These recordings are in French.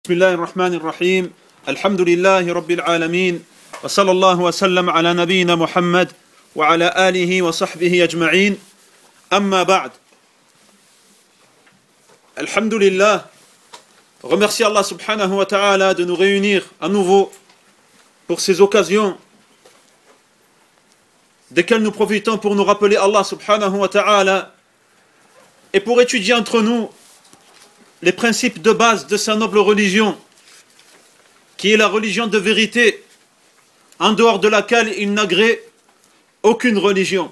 بسم الله الرحمن الرحيم الحمد لله رب العالمين وصلى الله وسلم على نبينا محمد وعلى آله وصحبه أجمعين أما بعد. Alhamdulillah, remercie Allah subhanahu wa ta'ala de nous réunir à nouveau pour ces occasions desquelles nous profitons pour nous rappeler Allah subhanahu wa ta'ala et pour étudier entre nous les principes de base de sa noble religion, qui est la religion de vérité, en dehors de laquelle il n'agrée aucune religion.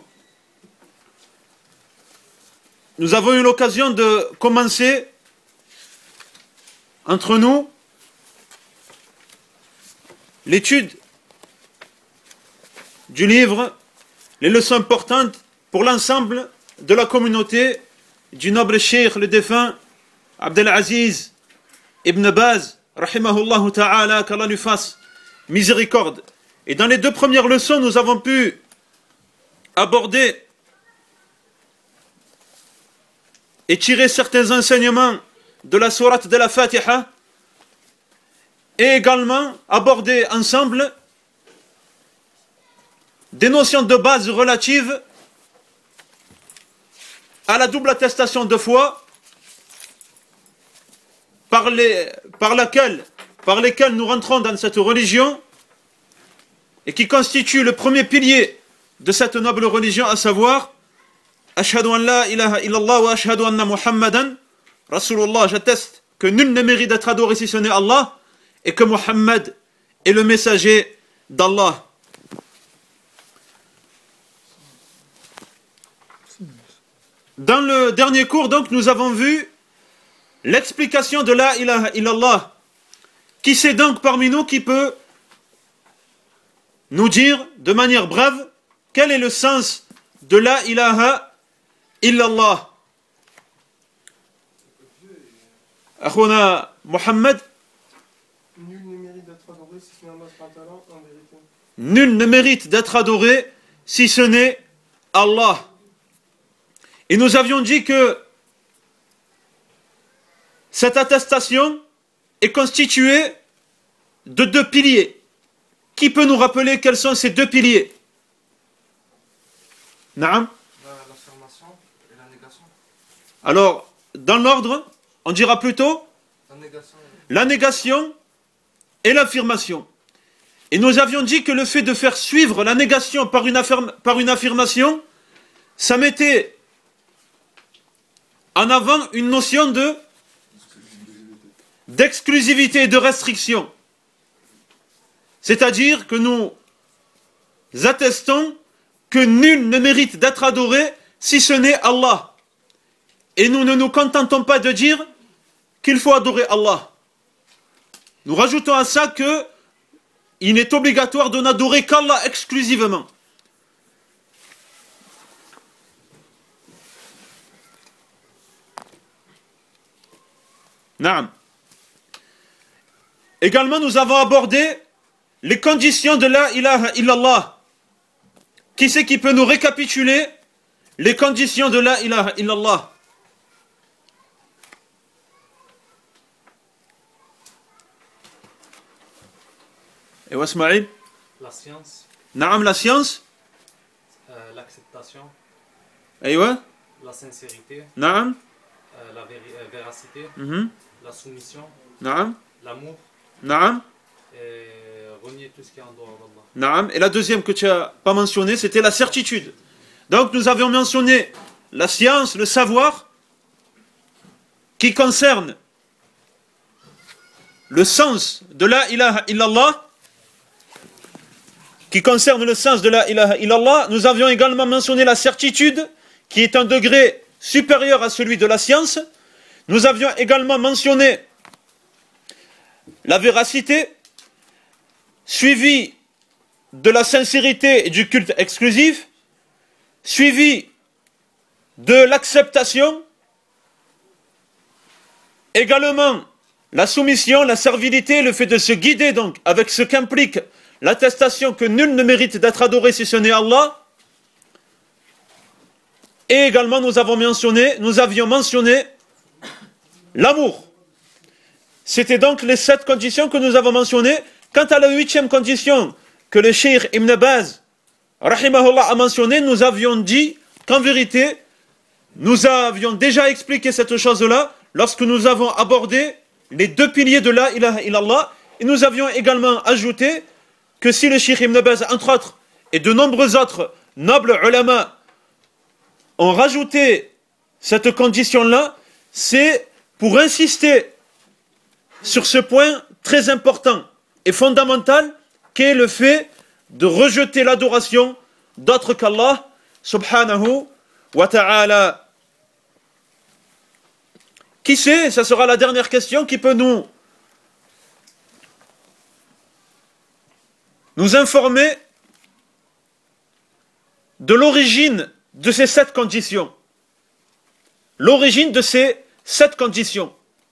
Nous avons eu l'occasion de commencer entre nous l'étude du livre, les leçons importantes pour l'ensemble de la communauté du noble cheikh, le défunt Abdelaziz Ibn Baz, rahimahullah ta'ala, qu'Allah lui fasse miséricorde. Et dans les deux premières leçons, nous avons pu aborder et tirer certains enseignements de la sourate de la Fatiha et également aborder ensemble des notions de base relatives à la double attestation de foi par lesquelles nous rentrons dans cette religion et qui constitue le premier pilier de cette noble religion, à savoir Ashhadu an la ilaha illallah wa ashhadu anna Muhammadan Rasulullah. J'atteste que nul ne mérite d'être adoré si ce n'est Allah et que Muhammad est le messager d'Allah. Dans le dernier cours, donc, nous avons vu l'explication de la ilaha illallah. Qui c'est donc parmi nous qui peut nous dire de manière brève quel est le sens de la ilaha illallah? Akhuna Muhammad. Nul ne mérite d'être adoré si ce n'est Allah en vérité. Nul ne mérite d'être adoré si ce n'est Allah. Et nous avions dit que cette attestation est constituée de deux piliers. Qui peut nous rappeler quels sont ces deux piliers? Naam? L'affirmation et la négation. Alors, dans l'ordre, on dira plutôt la négation et l'affirmation. Et nous avions dit que le fait de faire suivre la négation par une affirmation, ça mettait en avant une notion d'exclusivité et de restriction. C'est-à-dire que nous attestons que nul ne mérite d'être adoré si ce n'est Allah. Et nous ne nous contentons pas de dire qu'il faut adorer Allah. Nous rajoutons à ça que il est obligatoire de n'adorer qu'Allah exclusivement. Naam. Également, nous avons abordé les conditions de la ilaha illallah. Qui c'est qui peut nous récapituler les conditions de la ilaha illallah? Et Wasmaïl? La science. Naam, la science. L'acceptation. Et ouais? La sincérité. Naam. La véracité. La soumission. Naam. L'amour. Naam. Et renier tout ce qui est en dehors d'Allah. Naam. Et la deuxième que tu n'as pas mentionnée, c'était la certitude. Donc nous avions mentionné la science, le savoir, qui concerne le sens de la ilaha illallah. Qui concerne le sens de la ilaha illallah, nous avions également mentionné la certitude, qui est un degré supérieur à celui de la science. Nous avions également mentionné la véracité, suivie de la sincérité et du culte exclusif, suivie de l'acceptation, également la soumission, la servilité, le fait de se guider donc avec ce qu'implique l'attestation que nul ne mérite d'être adoré si ce n'est Allah. Et également nous avions mentionné l'amour. C'était donc les 7 conditions que nous avons mentionnées. Quant à la 8e condition que le Cheikh Ibn Baz, rahimahullah, a mentionnée, nous avions dit qu'en vérité, nous avions déjà expliqué cette chose-là lorsque nous avons abordé les 2 piliers de la ilaha illallah. Et nous avions également ajouté que si le Cheikh Ibn Baz, entre autres, et de nombreux autres nobles ulama ont rajouté cette condition-là, c'est pour insister sur ce point très important et fondamental qu'est le fait de rejeter l'adoration d'autre qu'Allah subhanahu wa ta'ala. Qui sait, ça sera la dernière question qui peut nous informer de l'origine de ces 7 conditions. L'origine de ces 7 conditions.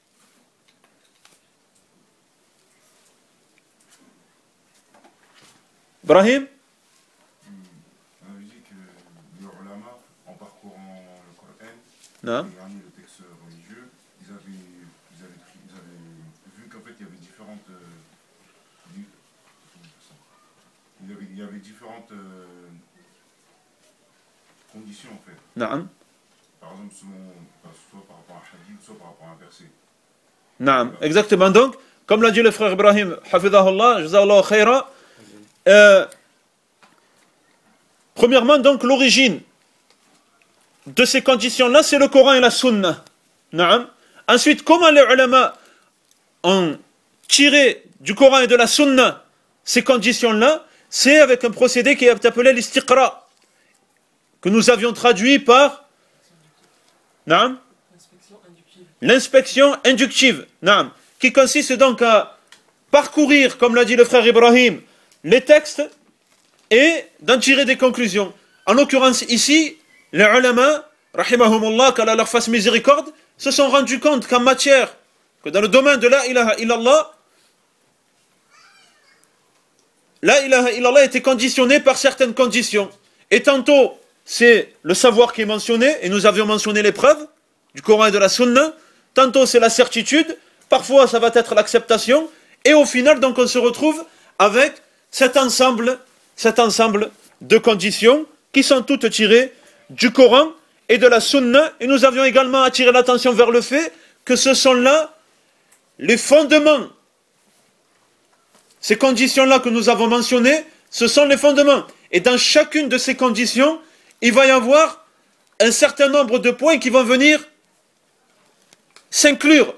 Ibrahim? On avait dit que les ulama, en parcourant le Coran, Non. et le texte religieux, ils avaient vu qu'en fait il y avait différentes, il y avait différentes conditions en fait. Non. Par exemple, soit par rapport à un hadith, soit par rapport à un verset. Non. Exactement. Donc, comme l'a dit le frère Ibrahim, hafidahullah, jazahullah khaira, premièrement, donc, l'origine de ces conditions-là, c'est le Coran et la Sunna. Naam. Ensuite, comment les ulama ont tiré du Coran et de la Sunna ces conditions-là? C'est avec un procédé qui est appelé l'istiqra, que nous avions traduit par naam, l'inspection inductive, naam, qui consiste donc à parcourir, comme l'a dit le frère Ibrahim, les textes et d'en tirer des conclusions. En l'occurrence ici, les ulama, rahimahumullah, qu'Allah leur fasse miséricorde, se sont rendus compte qu'en matière, que dans le domaine de la ilaha illallah était conditionnée par certaines conditions. Et tantôt, c'est le savoir qui est mentionné, et nous avions mentionné les preuves du Coran et de la Sunna. Tantôt, c'est la certitude. Parfois, ça va être l'acceptation. Et au final, donc, on se retrouve avec cet ensemble de conditions qui sont toutes tirées du Coran et de la Sunna. Et nous avions également attiré l'attention vers le fait que ce sont là les fondements. Ces conditions-là que nous avons mentionnées, ce sont les fondements. Et dans chacune de ces conditions, il va y avoir un certain nombre de points qui vont venir s'inclure,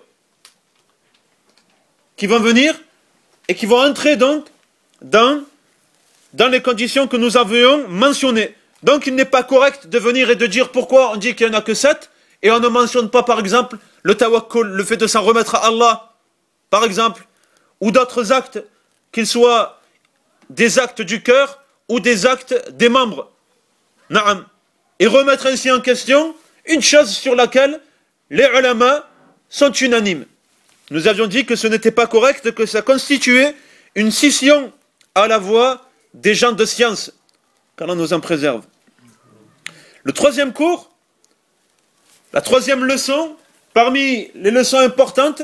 qui vont venir et qui vont entrer donc dans les conditions que nous avions mentionnées. Donc il n'est pas correct de venir et de dire pourquoi on dit qu'il n'y en a que 7 et on ne mentionne pas par exemple le tawakkul, le fait de s'en remettre à Allah, par exemple, ou d'autres actes, qu'ils soient des actes du cœur ou des actes des membres. Naam. Et remettre ainsi en question une chose sur laquelle les ulama sont unanimes. Nous avions dit que ce n'était pas correct, que ça constituait une scission à la voix des gens de science. Qu'Allah nous en préserve. Le troisième cours, la troisième leçon, parmi les leçons importantes,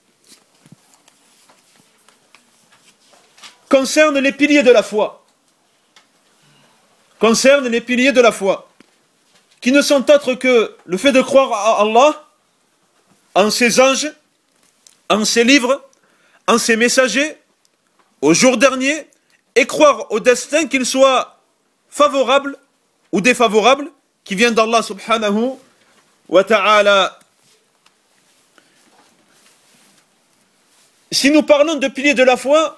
concerne les piliers de la foi. Concerne les piliers de la foi, qui ne sont autres que le fait de croire à Allah, en ses anges, en ses livres, en ses messagers, au jour dernier, et croire au destin, qu'il soit favorable ou défavorable, qui vient d'Allah subhanahu wa ta'ala. Si nous parlons de piliers de la foi,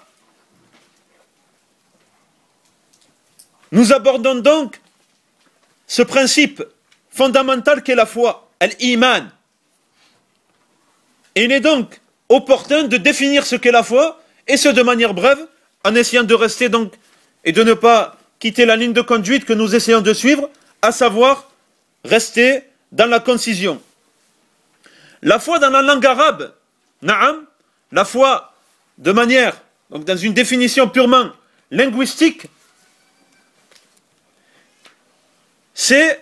nous abordons donc ce principe fondamental qu'est la foi, al-iman. Et il est donc opportun de définir ce qu'est la foi, et ce de manière brève, en essayant de rester donc, et de ne pas quitter la ligne de conduite que nous essayons de suivre, à savoir rester dans la concision. La foi dans la langue arabe, na'am, la foi de manière, donc dans une définition purement linguistique, c'est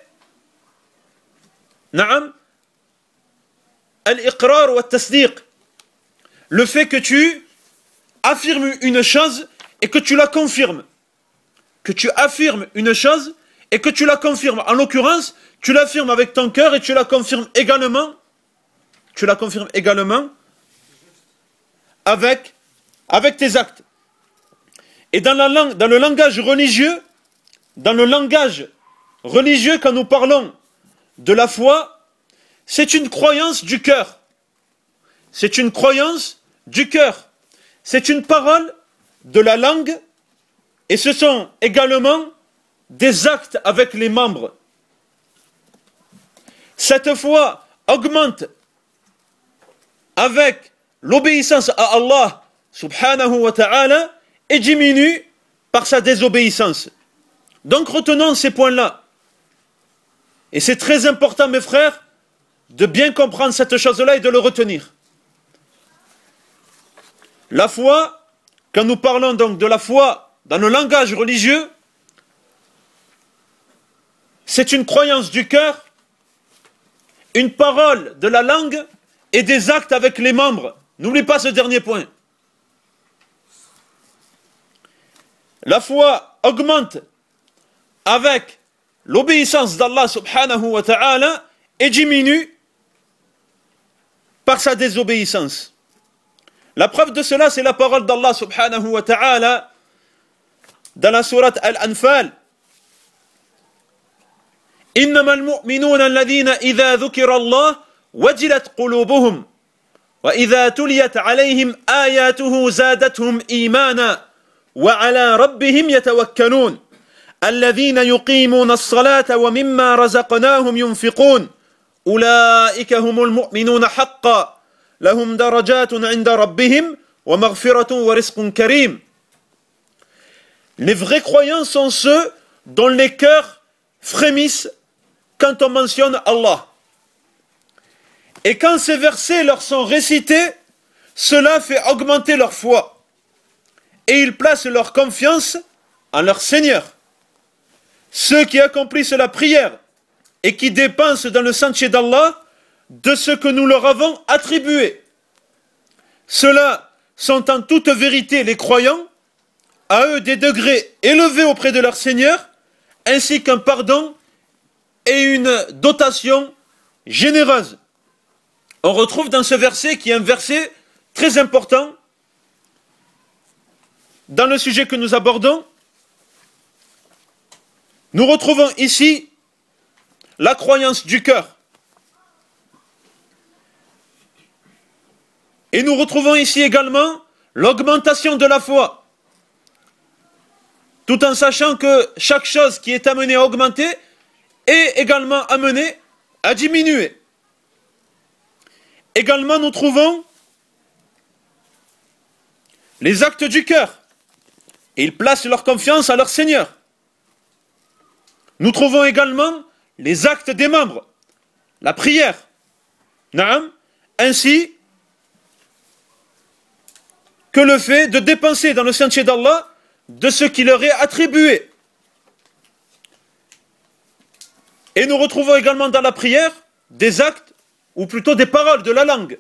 na'am al-iqrar wa tasdiq, le fait que tu affirmes une chose et que tu la confirmes. Que tu affirmes une chose et que tu la confirmes. En l'occurrence, tu l'affirmes avec ton cœur et tu la confirmes également. Tu la confirmes également avec tes actes. Et dans le langage religieux, quand nous parlons de la foi, c'est une croyance du cœur. C'est une croyance du cœur. C'est une parole de la langue et ce sont également des actes avec les membres. Cette foi augmente avec l'obéissance à Allah subhanahu wa ta'ala et diminue par sa désobéissance. Donc retenons ces points-là. Et c'est très important, mes frères, de bien comprendre cette chose-là et de le retenir. La foi, quand nous parlons donc de la foi dans le langage religieux, c'est une croyance du cœur, une parole de la langue et des actes avec les membres. N'oublie pas ce dernier point. La foi augmente avec l'obéissance d'Allah subhanahu wa ta'ala et diminue par sa désobéissance. La preuve de cela, c'est la parole d'Allah subhanahu wa ta'ala dans la sourate Al-Anfal. إنما المؤمنون الذين إذا ذكر الله وجلت قلوبهم وإذا تليت عليهم آياته زادتهم إيمانا وعلى ربهم يتوكلون الذين يقيمون الصلاة ومما رزقناهم ينفقون أولئك هم المؤمنون حقا لهم درجات عند ربهم ومغفرة ورزق كريم. Les vrais croyants sont ceux dont les cœurs frémissent quand on mentionne Allah. Et quand ces versets leur sont récités, cela fait augmenter leur foi. Et ils placent leur confiance en leur Seigneur. Ceux qui accomplissent la prière et qui dépensent dans le sentier d'Allah de ce que nous leur avons attribué. Ceux-là sont en toute vérité les croyants, à eux des degrés élevés auprès de leur Seigneur, ainsi qu'un pardon et une dotation généreuse. On retrouve dans ce verset, qui est un verset très important, dans le sujet que nous abordons, nous retrouvons ici la croyance du cœur. Et nous retrouvons ici également l'augmentation de la foi. Tout en sachant que chaque chose qui est amenée à augmenter est également amenée à diminuer. Également, nous trouvons les actes du cœur. Et ils placent leur confiance à leur Seigneur. Nous trouvons également les actes des membres, la prière, naam, ainsi que le fait de dépenser dans le sentier d'Allah de ce qui leur est attribué. Et nous retrouvons également dans la prière des actes, ou plutôt des paroles de la langue.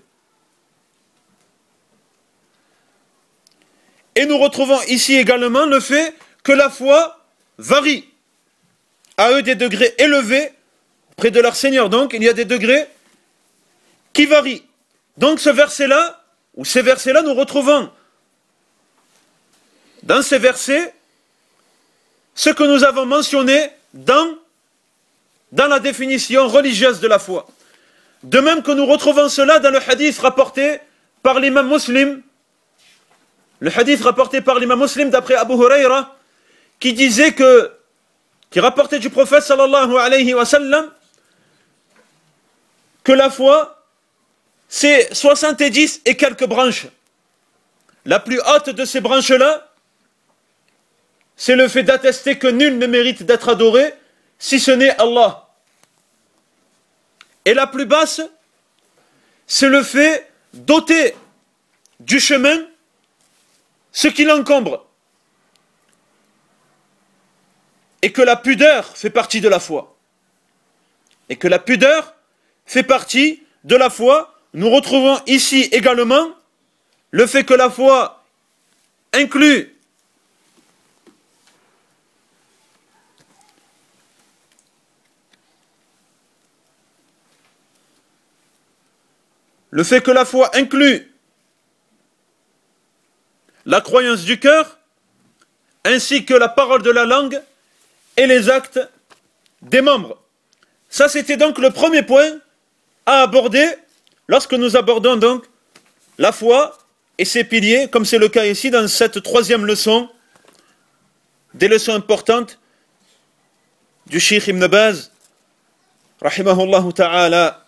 Et nous retrouvons ici également le fait que la foi varie. À eux des degrés élevés près de leur Seigneur. Donc il y a des degrés qui varient. Donc ce verset-là, ou ces versets-là, nous retrouvons dans ces versets ce que nous avons mentionné dans la définition religieuse de la foi. De même que nous retrouvons cela dans le hadith rapporté par l'imam Muslim, le hadith rapporté par l'imam Muslim d'après Abu Huraira, qui rapportait du prophète sallallahu alayhi wa sallam, que la foi, c'est 70 et quelques branches. La plus haute de ces branches-là, c'est le fait d'attester que nul ne mérite d'être adoré, si ce n'est Allah. Et la plus basse, c'est le fait d'ôter du chemin ce qui l'encombre. Et que la pudeur fait partie de la foi. Et que la pudeur fait partie de la foi. Nous retrouvons ici également le fait que la foi inclut la croyance du cœur, ainsi que la parole de la langue et les actes des membres. Ça, c'était donc le premier point à aborder lorsque nous abordons donc la foi et ses piliers, comme c'est le cas ici dans cette troisième leçon, des leçons importantes du Cheikh Ibn Baz, rahimahullah ta'ala.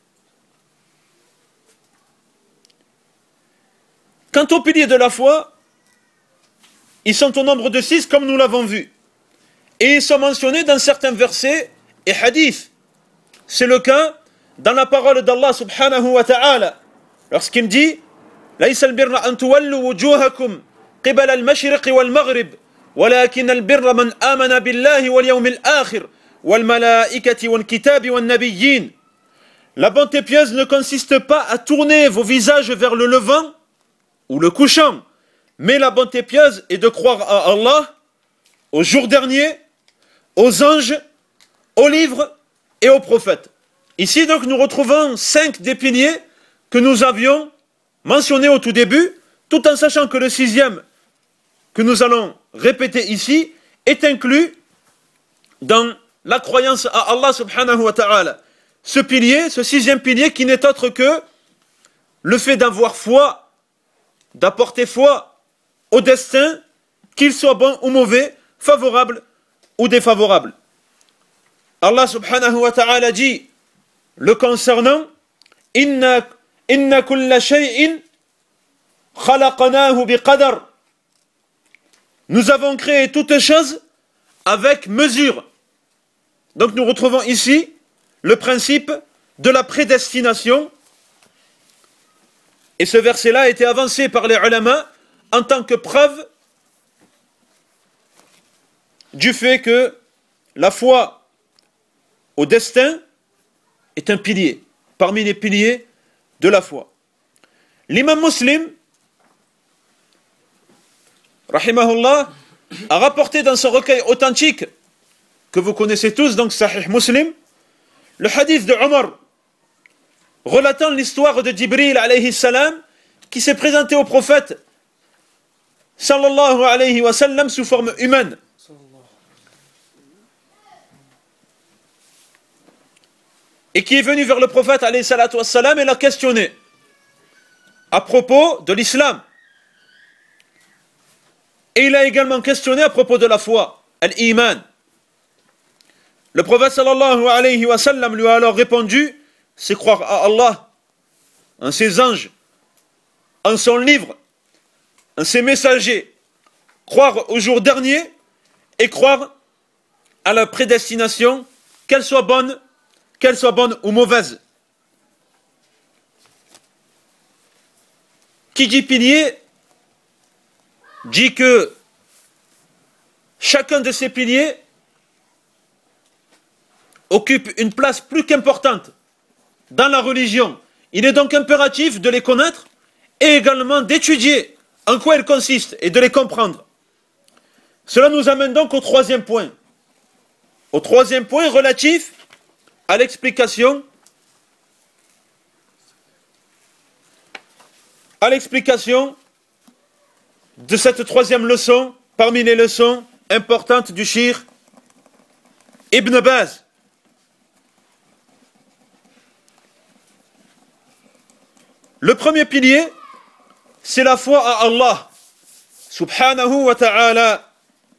Quant aux piliers de la foi, ils sont au nombre de 6 comme nous l'avons vu. Et ils sont mentionnés dans certains versets et hadiths. C'est le cas dans la parole d'Allah subhanahu wa ta'ala, lorsqu'il dit ليس البر أن تولوا وجوهكم قبل المشرق والمغرب ولكن البر من آمن بالله واليوم الآخر والملائكة والكتاب والنبيين. La bonté pieuse ne consiste pas à tourner vos visages vers le levant ou le couchant, mais la bonté pieuse est de croire à Allah, au jour dernier, aux anges, aux livres et aux prophètes. Ici donc nous retrouvons 5 des piliers que nous avions mentionnés au tout début, tout en sachant que le 6e que nous allons répéter ici est inclus dans la croyance à Allah subhanahu wa ta'ala. Ce pilier, ce 6e pilier qui n'est autre que le fait d'avoir foi, d'apporter foi au destin, qu'il soit bon ou mauvais, favorable ou défavorable. Allah subhanahu wa ta'ala dit le concernant inna kulla shay'in khalaqnahu biqadar. Nous avons créé toute chose avec mesure. Donc nous retrouvons ici le principe de la prédestination. Et ce verset-là a été avancé par les ulama en tant que preuve du fait que la foi au destin est un pilier, parmi les piliers de la foi. L'imam Muslim, rahimahullah, a rapporté dans son recueil authentique, que vous connaissez tous, donc Sahih Muslim, le hadith de Omar, relatant l'histoire de Jibril alayhi salam, qui s'est présenté au prophète, sallallahu alayhi wa sallam, sous forme humaine. Et qui est venu vers le prophète alayhi salatu wassalam et l'a questionné à propos de l'islam. Et il a également questionné à propos de la foi, al-iman. Le prophète sallallahu alayhi wa sallam lui a alors répondu, c'est croire à Allah, en ses anges, en son livre, en ses messagers, croire au jour dernier et croire à la prédestination, qu'elle soit bonne ou mauvaise. Qui dit pilier dit que chacun de ces piliers occupe une place plus qu'importante dans la religion. Il est donc impératif de les connaître et également d'étudier en quoi ils consistent et de les comprendre. Cela nous amène donc au troisième point. Au troisième point relatif à l'explication de cette troisième leçon parmi les leçons importantes du Cheikh Ibn Baz. Le premier pilier, c'est la foi à Allah subhanahu wa ta'ala.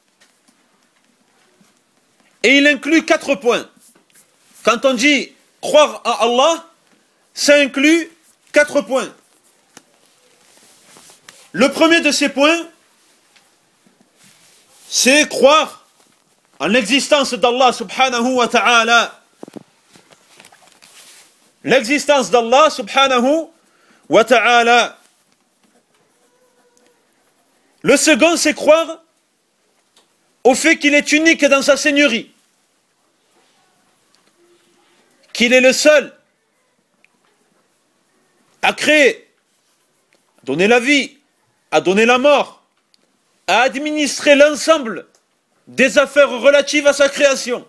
Et il inclut 4 points. Quand on dit croire à Allah, ça inclut 4 points. Le premier de ces points, c'est croire en l'existence d'Allah subhanahu wa ta'ala. L'existence d'Allah subhanahu wa ta'ala. Le second, c'est croire au fait qu'il est unique dans sa seigneurie, qu'il est le seul à créer donné la vie, a donné la mort, a administré l'ensemble des affaires relatives à sa création,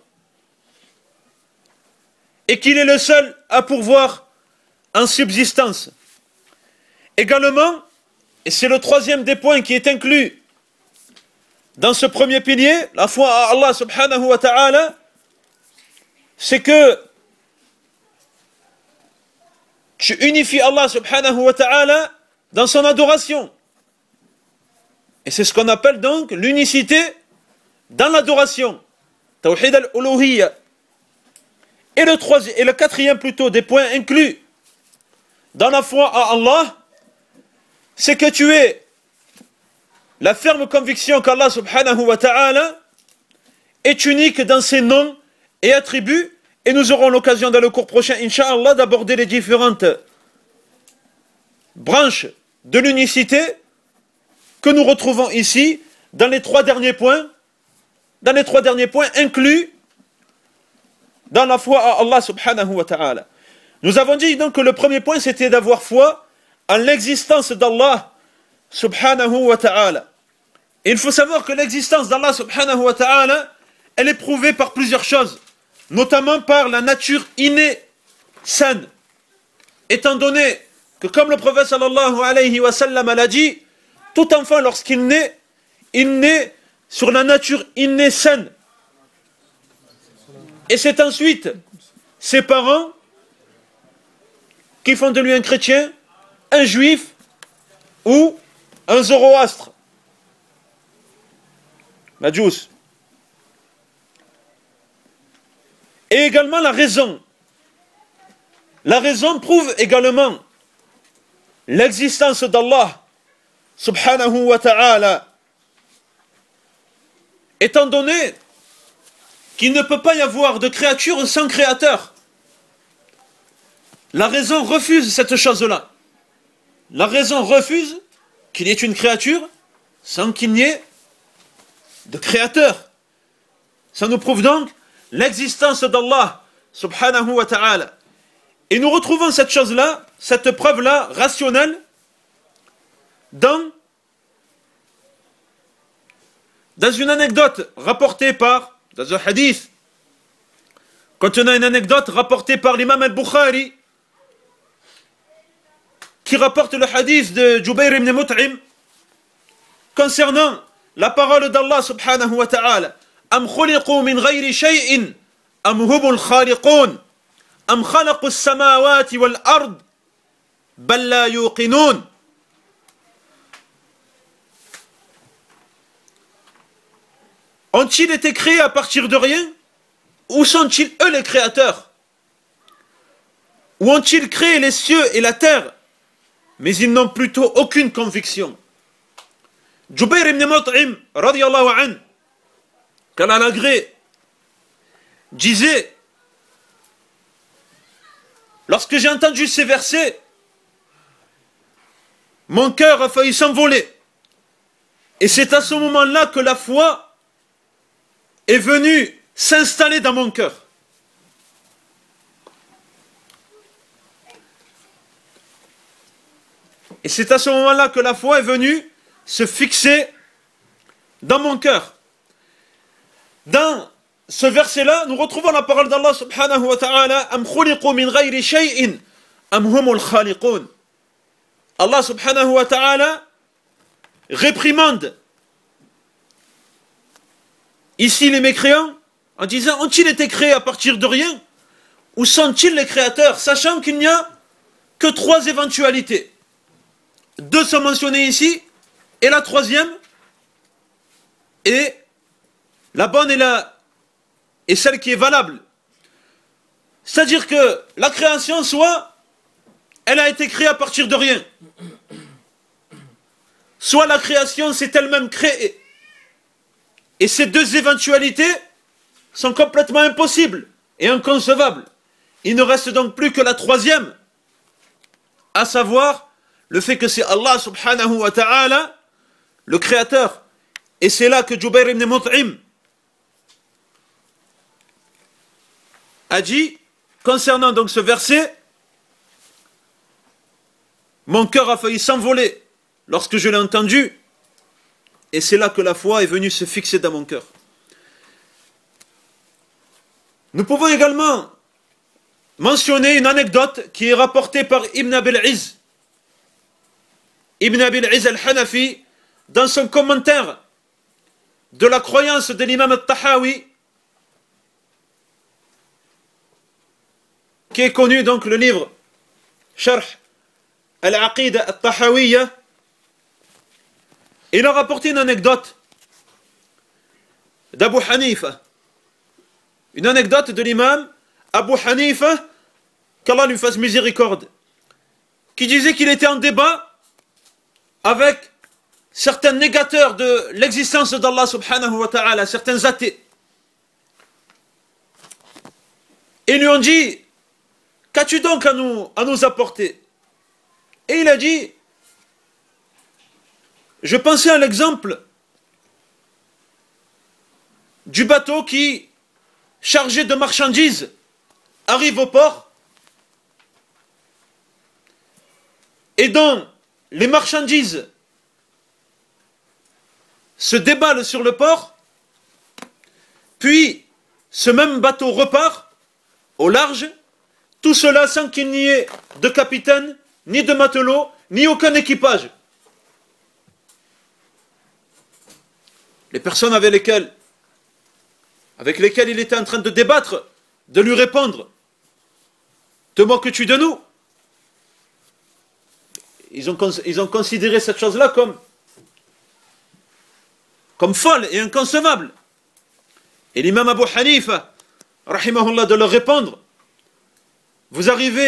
et qu'il est le seul à pourvoir en subsistance. Également, et c'est le troisième des points qui est inclus dans ce premier pilier, la foi à Allah subhanahu wa ta'ala, c'est que tu unifies Allah subhanahu wa ta'ala dans son adoration. Et c'est ce qu'on appelle donc l'unicité dans l'adoration. Tawhid al-uluhiyya. Et le quatrième plutôt des points inclus dans la foi à Allah, c'est que tu aies la ferme conviction qu'Allah subhanahu wa ta'ala est unique dans ses noms et attributs, et nous aurons l'occasion dans le cours prochain, Inch'Allah, d'aborder les différentes branches de l'unicité que nous retrouvons ici dans les trois derniers points inclus dans la foi à Allah subhanahu wa ta'ala. Nous avons dit donc que le premier point c'était d'avoir foi en l'existence d'Allah subhanahu wa ta'ala. Et il faut savoir que l'existence d'Allah subhanahu wa ta'ala, elle est prouvée par plusieurs choses, notamment par la nature innée saine. Étant donné que comme le prophète sallallahu alayhi wa sallam l'a dit, tout enfant lorsqu'il naît, il naît sur la nature innée saine. Et c'est ensuite ses parents qui font de lui un chrétien, un juif ou un zoroastre. Majous. Et également la raison. La raison prouve également l'existence d'Allah subhanahu wa ta'ala. Étant donné qu'il ne peut pas y avoir de créature sans créateur. La raison refuse cette chose-là. La raison refuse qu'il y ait une créature sans qu'il n'y ait de créateur. Ça nous prouve donc l'existence d'Allah subhanahu wa ta'ala. Et nous retrouvons cette chose-là, cette preuve-là rationnelle dans une anecdote rapportée par, dans un hadith, contenant une anecdote rapportée par l'imam al-Bukhari, qui rapporte le hadith de Jubayr ibn Mut'im concernant la parole d'Allah subhanahu wa ta'ala. Am khuliqu min ghayri shay'in am humul khaliqun am khalaqu as-samawati wal ard bal la yuqinun. Ont-ils été créés à partir de rien? Ou sont-ils eux les créateurs? Ou ont-ils créé les cieux et la terre, mais ils n'ont plutôt aucune conviction? Jubayr ibn Mut'im, radiyallahu anhu, qu'Allah l'agrée, disait, lorsque j'ai entendu ces versets, mon cœur a failli s'envoler. Et c'est à ce moment-là que la foi est venue s'installer dans mon cœur. Et c'est à ce moment-là que la foi est venue se fixer dans mon cœur. Dans ce verset-là, nous retrouvons la parole d'Allah subhanahu wa ta'ala. Am khuliqu min ghayri shay'in am humul khaliqun. Allah subhanahu wa ta'ala réprimande ici les mécréants en disant: ont-ils été créés à partir de rien? Ou sont-ils les créateurs? Sachant qu'il n'y a que trois éventualités. Deux sont mentionnées ici, et la troisième est la bonne et celle qui est valable. C'est-à-dire que la création, soit elle a été créée à partir de rien, soit la création s'est elle-même créée. Et ces deux éventualités sont complètement impossibles et inconcevables. Il ne reste donc plus que la troisième, à savoir le fait que c'est Allah subhanahu wa ta'ala le créateur. Et c'est là que Jubayr ibn Mut'im a dit, concernant donc ce verset: mon cœur a failli s'envoler lorsque je l'ai entendu, et c'est là que la foi est venue se fixer dans mon cœur. Nous pouvons également mentionner une anecdote qui est rapportée par Ibn Abil Izz. Ibn Abil Izz al-Hanafi, dans son commentaire de la croyance de l'imam al-Tahawi, qui est connu, donc le livre Sharh al-Aqida al-Tahawiyya, il a rapporté une anecdote d'Abu Hanifa. Une anecdote de l'imam Abu Hanifa, qu'Allah lui fasse miséricorde, qui disait qu'il était en débat avec certains négateurs de l'existence d'Allah subhanahu wa ta'ala, certains athées. Et lui ont dit: qu'as-tu donc à nous apporter? Et il a dit: je pensais à l'exemple du bateau qui, chargé de marchandises, arrive au port et dont les marchandises se déballent sur le port, puis ce même bateau repart au large, tout cela sans qu'il n'y ait de capitaine, ni de matelot, ni aucun équipage. Les personnes avec lesquelles il était en train de débattre, de lui répondre: te moques-tu de nous? Ils ont considéré cette chose-là comme folle et inconcevable. Et l'imam Abu Hanifa, rahimahullah, de leur répondre: vous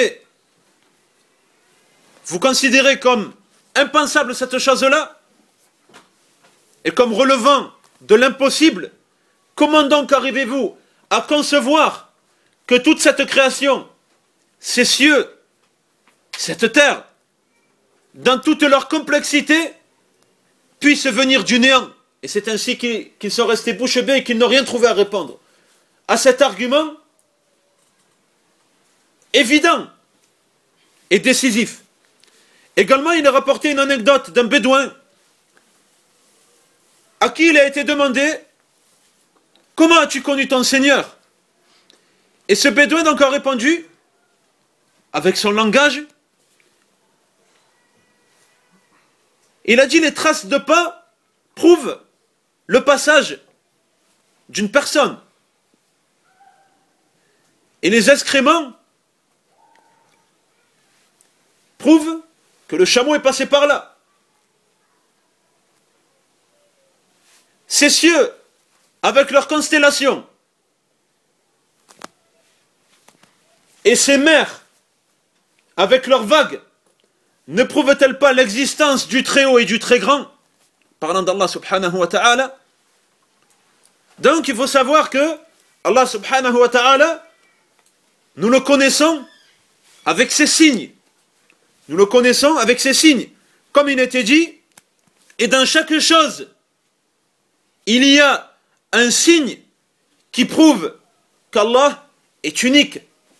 considérez comme impensable cette chose-là et comme relevant de l'impossible. Comment donc arrivez-vous à concevoir que toute cette création, ces cieux, cette terre, dans toute leur complexité, puisse venir du néant? Et c'est ainsi qu'ils sont restés bouche bée et qu'ils n'ont rien trouvé à répondre à cet argument évident et décisif. Également, il a rapporté une anecdote d'un bédouin à qui il a été demandé: comment as-tu connu ton Seigneur? Et ce bédouin donc a répondu avec son langage. Il a dit: les traces de pas prouvent le passage d'une personne. Et les excréments prouvent que le chameau est passé par là. Ces cieux, avec leurs constellations, et ces mers, avec leurs vagues, ne prouvent-elles pas l'existence du Très-Haut et du Très-Grand, parlant d'Allah subhanahu wa ta'ala? Donc il faut savoir que Allah subhanahu wa ta'ala, nous le connaissons avec ses signes. Nous le connaissons avec ses signes. Comme il était dit, et dans chaque chose, il y a un signe qui prouve qu'Allah est unique.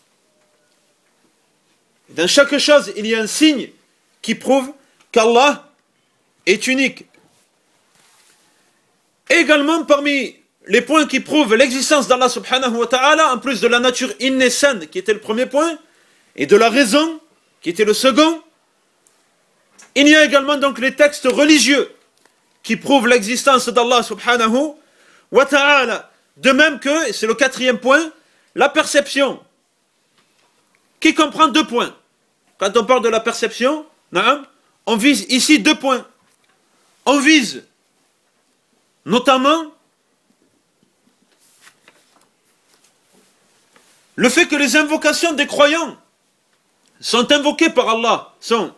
Dans chaque chose, il y a un signe qui prouve qu'Allah est unique. Également, parmi les points qui prouvent l'existence d'Allah subhanahu wa ta'ala, en plus de la nature innée saine, qui était le premier point, et de la raison, qui était le second, il y a également donc les textes religieux qui prouvent l'existence d'Allah subhanahu wa ta'ala. De même que, et c'est le quatrième point, la perception, qui comprend deux points. Quand on parle de la perception, on vise ici deux points. On vise notamment le fait que les invocations des croyants sont invoquées par Allah, sont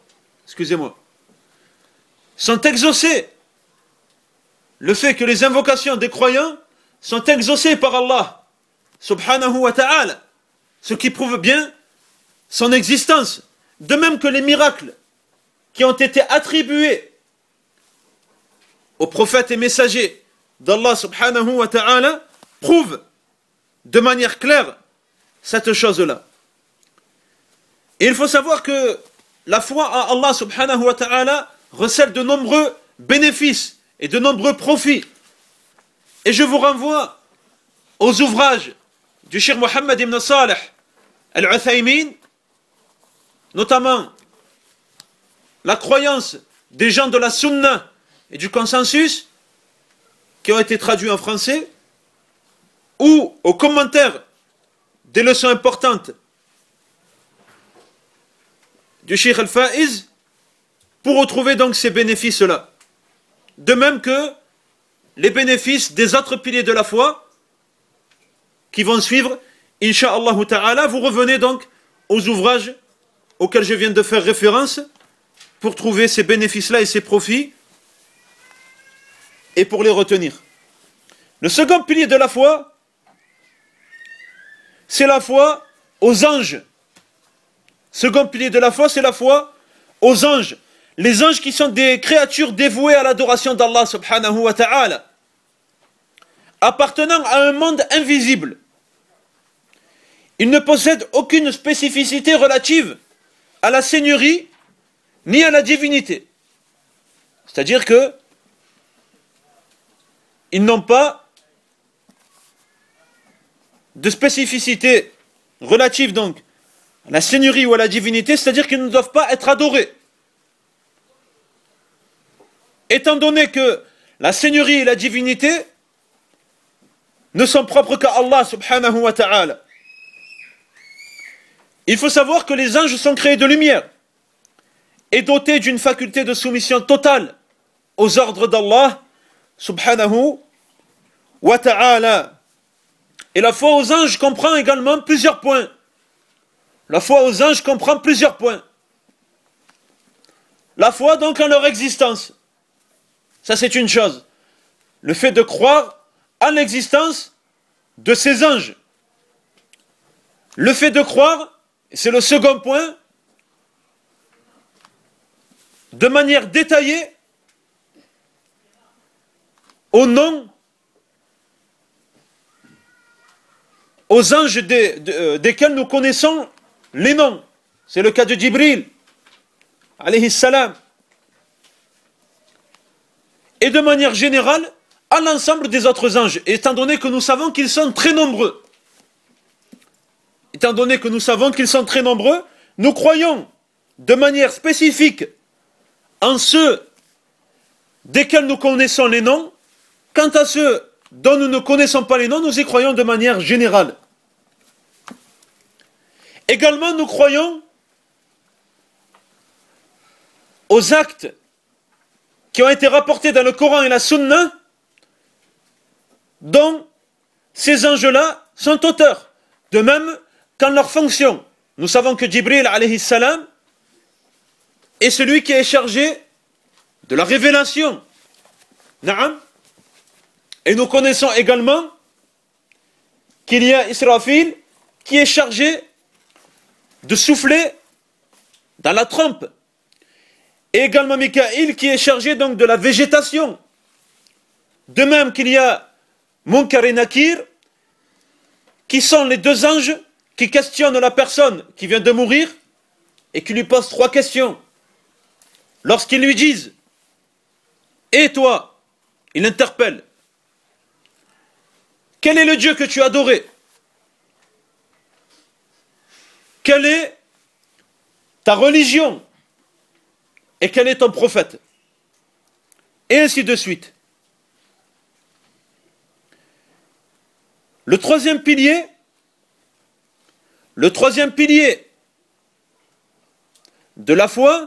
exaucées. Le fait que les invocations des croyants sont exaucées par Allah, subhanahu wa ta'ala, ce qui prouve bien son existence. De même que les miracles qui ont été attribués aux prophètes et messagers d'Allah subhanahu wa ta'ala prouvent de manière claire cette chose-là. Et il faut savoir que la foi à Allah subhanahu wa ta'ala recèle de nombreux bénéfices et de nombreux profits. Et je vous renvoie aux ouvrages du Cheikh Mohammed ibn Salih al-Uthaymin, notamment la croyance des gens de la Sunna et du consensus, qui ont été traduits en français, ou aux commentaires des leçons importantes du Cheikh Al-Faiz, pour retrouver donc ces bénéfices-là. De même que les bénéfices des autres piliers de la foi qui vont suivre, Inch'Allah Ta'ala. Vous revenez donc aux ouvrages auxquels je viens de faire référence pour trouver ces bénéfices-là et ces profits et pour les retenir. Le second pilier de la foi, c'est la foi aux anges. Second pilier de la foi, c'est la foi aux anges. Les anges qui sont des créatures dévouées à l'adoration d'Allah subhanahu wa ta'ala, appartenant à un monde invisible. Ils ne possèdent aucune spécificité relative à la seigneurie ni à la divinité. C'est-à-dire que ils n'ont pas de spécificité relative donc à la seigneurie ou à la divinité, c'est-à-dire qu'ils ne doivent pas être adorés. Étant donné que la seigneurie et la divinité ne sont propres qu'à Allah subhanahu wa ta'ala. Il faut savoir que les anges sont créés de lumière et dotés d'une faculté de soumission totale aux ordres d'Allah subhanahu wa ta'ala. Et la foi aux anges comprend également plusieurs points. La foi aux anges comprend plusieurs points. La foi donc en leur existence. Ça c'est une chose. Le fait de croire en l'existence de ces anges. Le fait de croire, c'est le second point, de manière détaillée, au nom, aux anges desquels nous connaissons les noms. C'est le cas de Jibril, alayhi salam. Et de manière générale, à l'ensemble des autres anges, étant donné que nous savons qu'ils sont très nombreux. Étant donné que nous savons qu'ils sont très nombreux, nous croyons de manière spécifique en ceux desquels nous connaissons les noms. Quant à ceux dont nous ne connaissons pas les noms, nous y croyons de manière générale. Également, nous croyons aux actes qui ont été rapportés dans le Coran et la Sunna, dont ces anges-là sont auteurs. De même qu'en leur fonction. Nous savons que Jibril alayhi salam est celui qui est chargé de la révélation. Naam. Et nous connaissons également qu'il y a Israfil qui est chargé de souffler dans la trompe. Et également Mikaïl qui est chargé donc de la végétation. De même qu'il y a Munkar et Nakir qui sont les deux anges qui questionnent la personne qui vient de mourir et qui lui posent 3 questions. Lorsqu'ils lui disent « Et toi ?» il interpelle. « Quel est le Dieu que tu as adoré ? Quelle est ta religion ? Et quel est ton prophète ? » Et ainsi de suite. Le troisième pilier de la foi,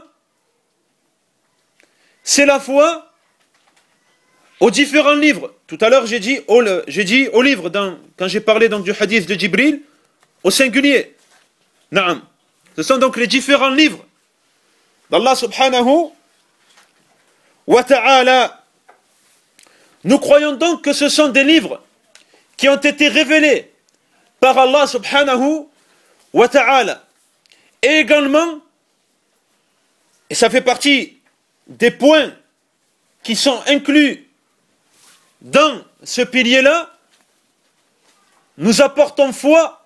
c'est la foi aux différents livres. Tout à l'heure, j'ai dit aux livres, quand j'ai parlé donc du hadith de Jibril, au singulier. Naam. Ce sont donc les différents livres d'Allah subhanahu wa ta'ala. Nous croyons donc que ce sont des livres qui ont été révélés par Allah subhanahu wa ta'ala. Et également, et ça fait partie des points qui sont inclus dans ce pilier-là, nous apportons foi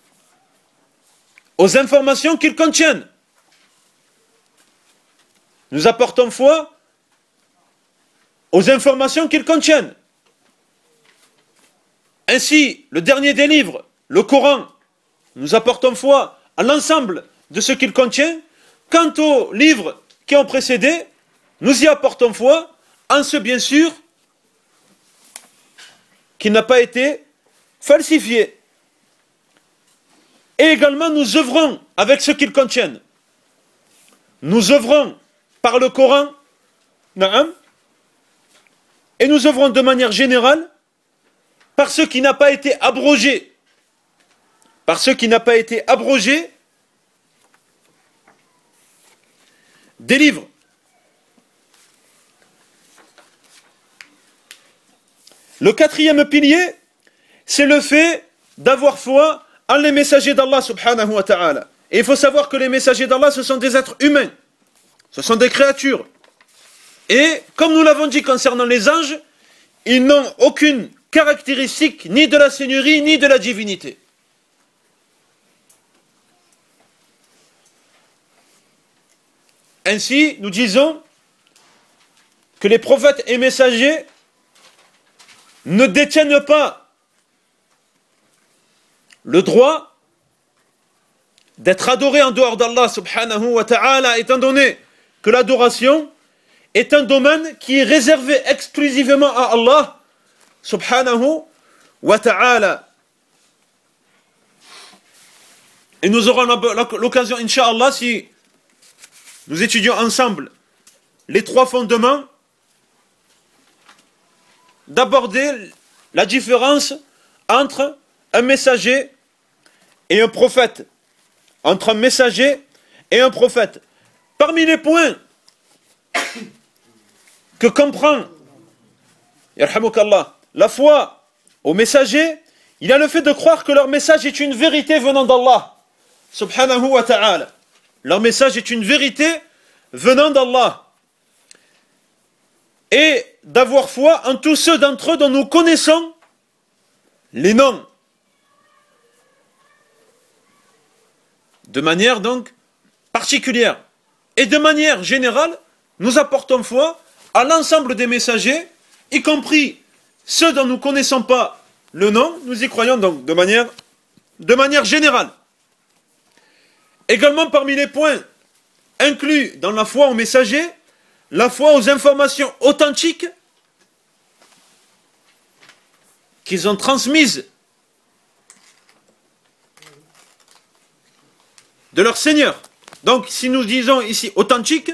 aux informations qu'ils contiennent. nous apportons foi aux informations qu'ils contiennent. Ainsi, le dernier des livres, le Coran, nous apportons foi à l'ensemble de ce qu'il contient. Quant aux livres qui ont précédé, nous y apportons foi en ce bien sûr qu'il n'a pas été falsifié. Et également, nous œuvrons avec ce qu'ils contiennent. Nous œuvrons par le Coran, na'am, et nous œuvrons de manière générale par ce qui n'a pas été abrogé. Par ce qui n'a pas été abrogé des livres. Le quatrième pilier, c'est le fait d'avoir foi en les messagers d'Allah subhanahu wa ta'ala. Et il faut savoir que les messagers d'Allah, ce sont des êtres humains. Ce sont des créatures. Et comme nous l'avons dit concernant les anges, ils n'ont aucune caractéristique ni de la seigneurie ni de la divinité. Ainsi, nous disons que les prophètes et messagers ne détiennent pas le droit d'être adorés en dehors d'Allah subhanahu wa ta'ala, étant donné que l'adoration est un domaine qui est réservé exclusivement à Allah subhanahu wa ta'ala. Et nous aurons l'occasion, incha'Allah, si nous étudions ensemble les trois fondements, d'aborder la différence entre un messager et un prophète. Entre un messager et un prophète. Parmi les points que comprend yarhamukallah, la foi aux messagers, il y a le fait de croire que leur message est une vérité venant d'Allah subhanahu wa ta'ala. Leur message est une vérité venant d'Allah. Et d'avoir foi en tous ceux d'entre eux dont nous connaissons les noms. De manière donc particulière. Et de manière générale, nous apportons foi à l'ensemble des messagers, y compris ceux dont nous ne connaissons pas le nom, nous y croyons donc de manière générale. Également parmi les points inclus dans la foi aux messagers, la foi aux informations authentiques qu'ils ont transmises de leur Seigneur. Donc, si nous disons ici authentique,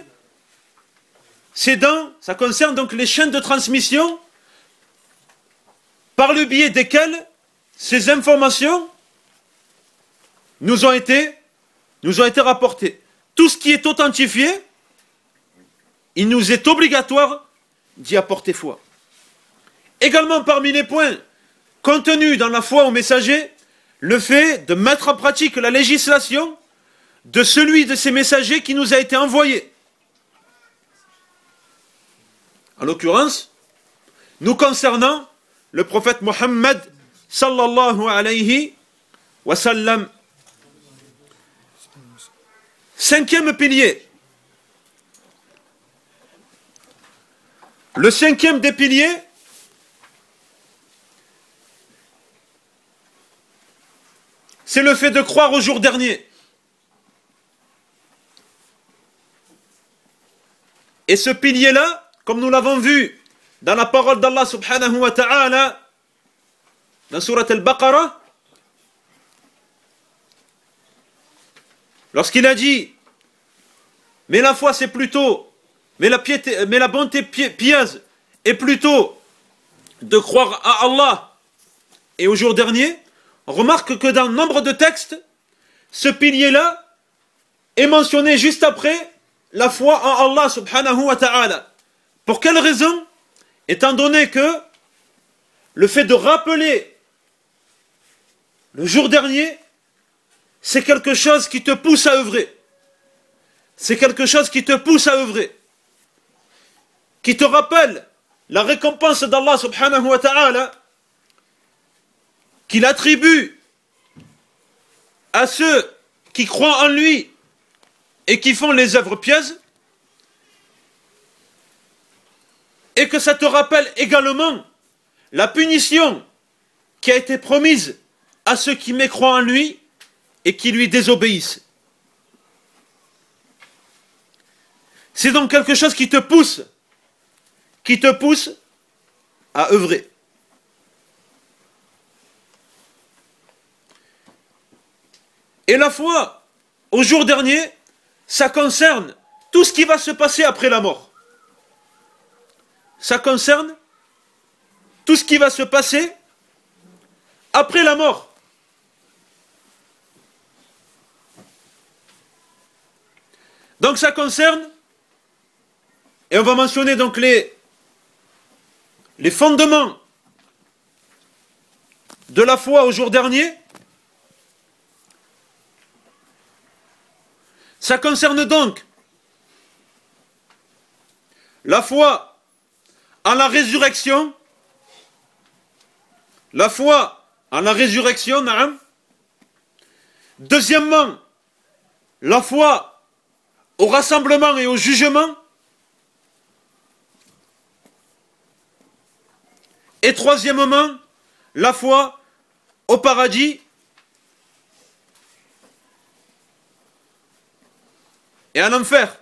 ça concerne donc les chaînes de transmission par le biais desquelles ces informations nous ont été rapportées. Tout ce qui est authentifié, il nous est obligatoire d'y apporter foi. Également parmi les points contenus dans la foi aux messagers, le fait de mettre en pratique la législation de celui de ces messagers qui nous a été envoyé. En l'occurrence, nous concernant le prophète Mohammed sallallahu alayhi wa sallam. Cinquième pilier. Le cinquième des piliers, c'est le fait de croire au jour dernier. Et ce pilier-là, comme nous l'avons vu dans la parole d'Allah subhanahu wa ta'ala, dans Surat al-Baqarah, lorsqu'il a dit, mais la foi c'est plutôt, mais la bonté pieuse est plutôt de croire à Allah et au jour dernier, on remarque que dans nombre de textes, ce pilier-là est mentionné juste après la foi en Allah subhanahu wa ta'ala. Pour quelle raison? Étant donné que le fait de rappeler le jour dernier, c'est quelque chose qui te pousse à œuvrer. C'est quelque chose qui te pousse à œuvrer. Qui te rappelle la récompense d'Allah subhanahu wa ta'ala qu'il attribue à ceux qui croient en lui et qui font les œuvres pieuses. et que ça te rappelle également la punition qui a été promise à ceux qui mécroient en lui et qui lui désobéissent. C'est donc quelque chose qui te pousse à œuvrer. Et la foi, au jour dernier, ça concerne tout ce qui va se passer après la mort. Ça concerne tout ce qui va se passer après la mort. Donc ça concerne, et on va mentionner donc les fondements de la foi au jour dernier. Ça concerne donc la foi en la résurrection, naam. Deuxièmement, la foi au rassemblement et au jugement. Et troisièmement, la foi au paradis et à l'enfer.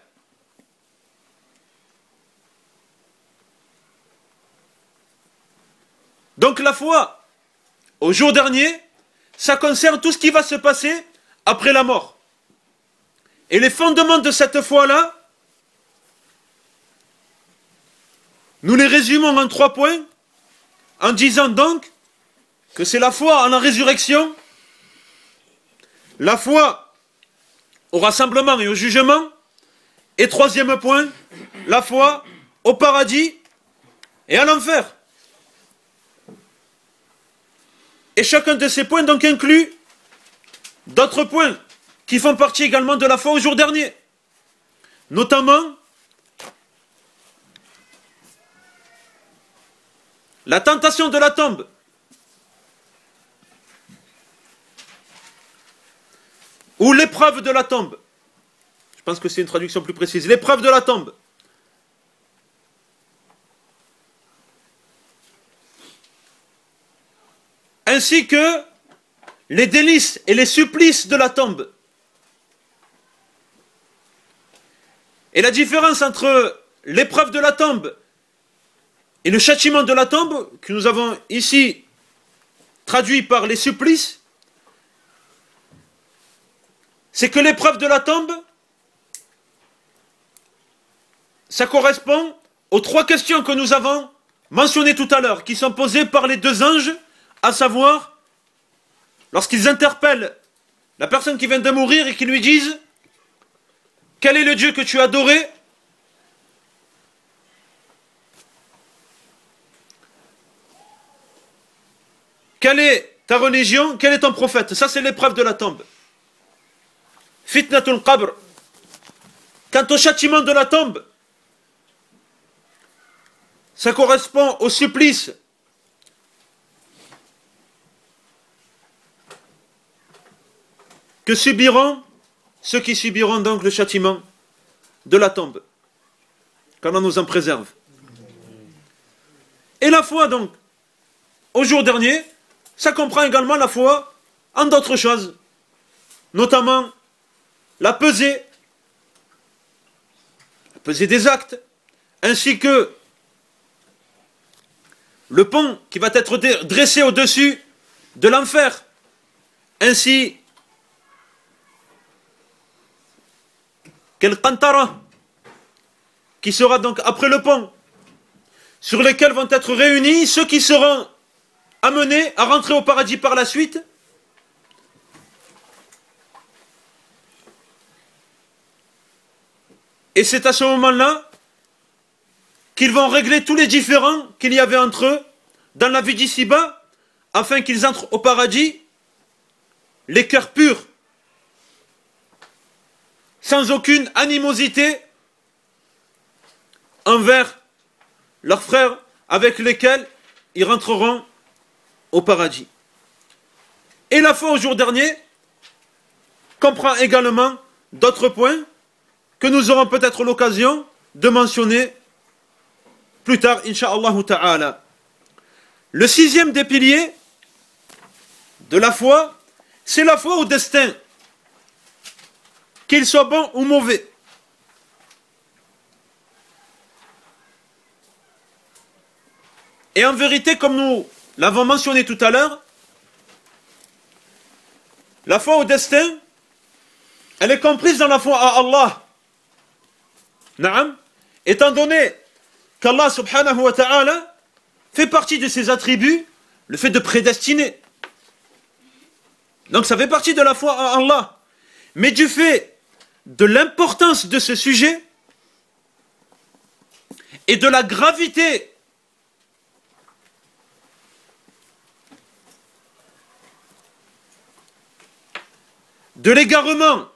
Donc la foi au jour dernier, ça concerne tout ce qui va se passer après la mort. Et les fondements de cette foi-là, nous les résumons en 3 points, en disant donc que c'est la foi en la résurrection, la foi au rassemblement et au jugement, et troisième point, la foi au paradis et à l'enfer. Et chacun de ces points donc inclut d'autres points qui font partie également de la foi au jour dernier. Notamment la tentation de la tombe. Ou l'épreuve de la tombe. Je pense que c'est une traduction plus précise. L'épreuve de la tombe. Ainsi que les délices et les supplices de la tombe. Et la différence entre l'épreuve de la tombe et le châtiment de la tombe, que nous avons ici traduit par les supplices, c'est que l'épreuve de la tombe, ça correspond aux 3 questions que nous avons mentionnées tout à l'heure, qui sont posées par les 2 anges, à savoir, lorsqu'ils interpellent la personne qui vient de mourir et qui lui disent « Quel est le Dieu que tu as adoré ?» Quelle est ta religion? Quel est ton prophète? Ça, c'est l'épreuve de la tombe. Fitnatul qabr. Quant au châtiment de la tombe, ça correspond au supplice que subiront ceux qui subiront donc le châtiment de la tombe. Qu'Allah nous en préserve. Et la foi donc, au jour dernier, ça comprend également la foi en d'autres choses, notamment la pesée des actes, ainsi que le pont qui va être dressé au-dessus de l'enfer, ainsi quel qantara qui sera donc après le pont, sur lesquels vont être réunis ceux qui seront amenés à rentrer au paradis par la suite. Et c'est à ce moment-là qu'ils vont régler tous les différends qu'il y avait entre eux dans la vie d'ici-bas, afin qu'ils entrent au paradis les cœurs purs, sans aucune animosité envers leurs frères avec lesquels ils rentreront au paradis. Et la foi au jour dernier comprend également d'autres points que nous aurons peut-être l'occasion de mentionner plus tard, Inch'Allah ta'ala. Le sixième des piliers de la foi, c'est la foi au destin, qu'il soit bon ou mauvais. Et en vérité, comme nous l'avons mentionné tout à l'heure, la foi au destin, elle est comprise dans la foi à Allah. Naam, étant donné qu'Allah subhanahu wa ta'ala fait partie de ses attributs, le fait de prédestiner. Donc ça fait partie de la foi à Allah. Mais du fait de l'importance de ce sujet et de la gravité de l'égarement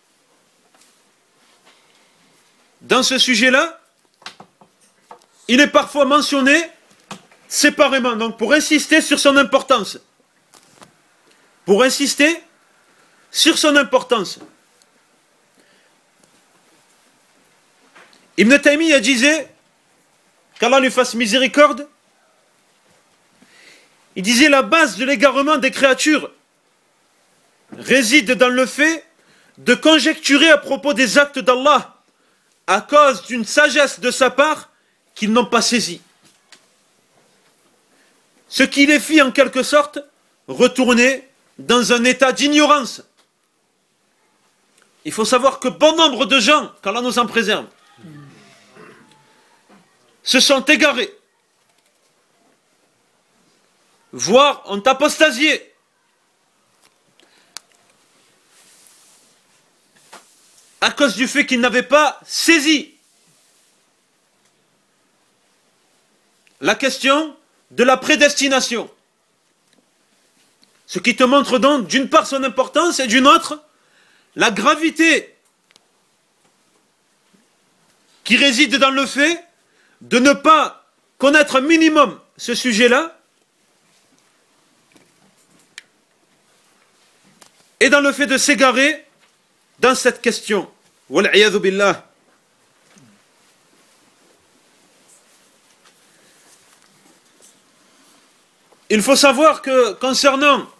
dans ce sujet-là, il est parfois mentionné séparément, donc pour insister sur son importance. Pour insister sur son importance. Ibn Taymiyyah disait, qu'Allah lui fasse miséricorde, il disait la base de l'égarement des créatures réside dans le fait de conjecturer à propos des actes d'Allah à cause d'une sagesse de sa part qu'ils n'ont pas saisie. Ce qui les fit en quelque sorte retourner dans un état d'ignorance. Il faut savoir que bon nombre de gens, qu'Allah nous en préserve, se sont égarés, voire ont apostasié, à cause du fait qu'ils n'avaient pas saisi la question de la prédestination. Ce qui te montre donc d'une part son importance et d'une autre la gravité qui réside dans le fait de ne pas connaître un minimum ce sujet-là et dans le fait de s'égarer dans cette question. Wal'iyadhu billah. Il faut savoir que concernant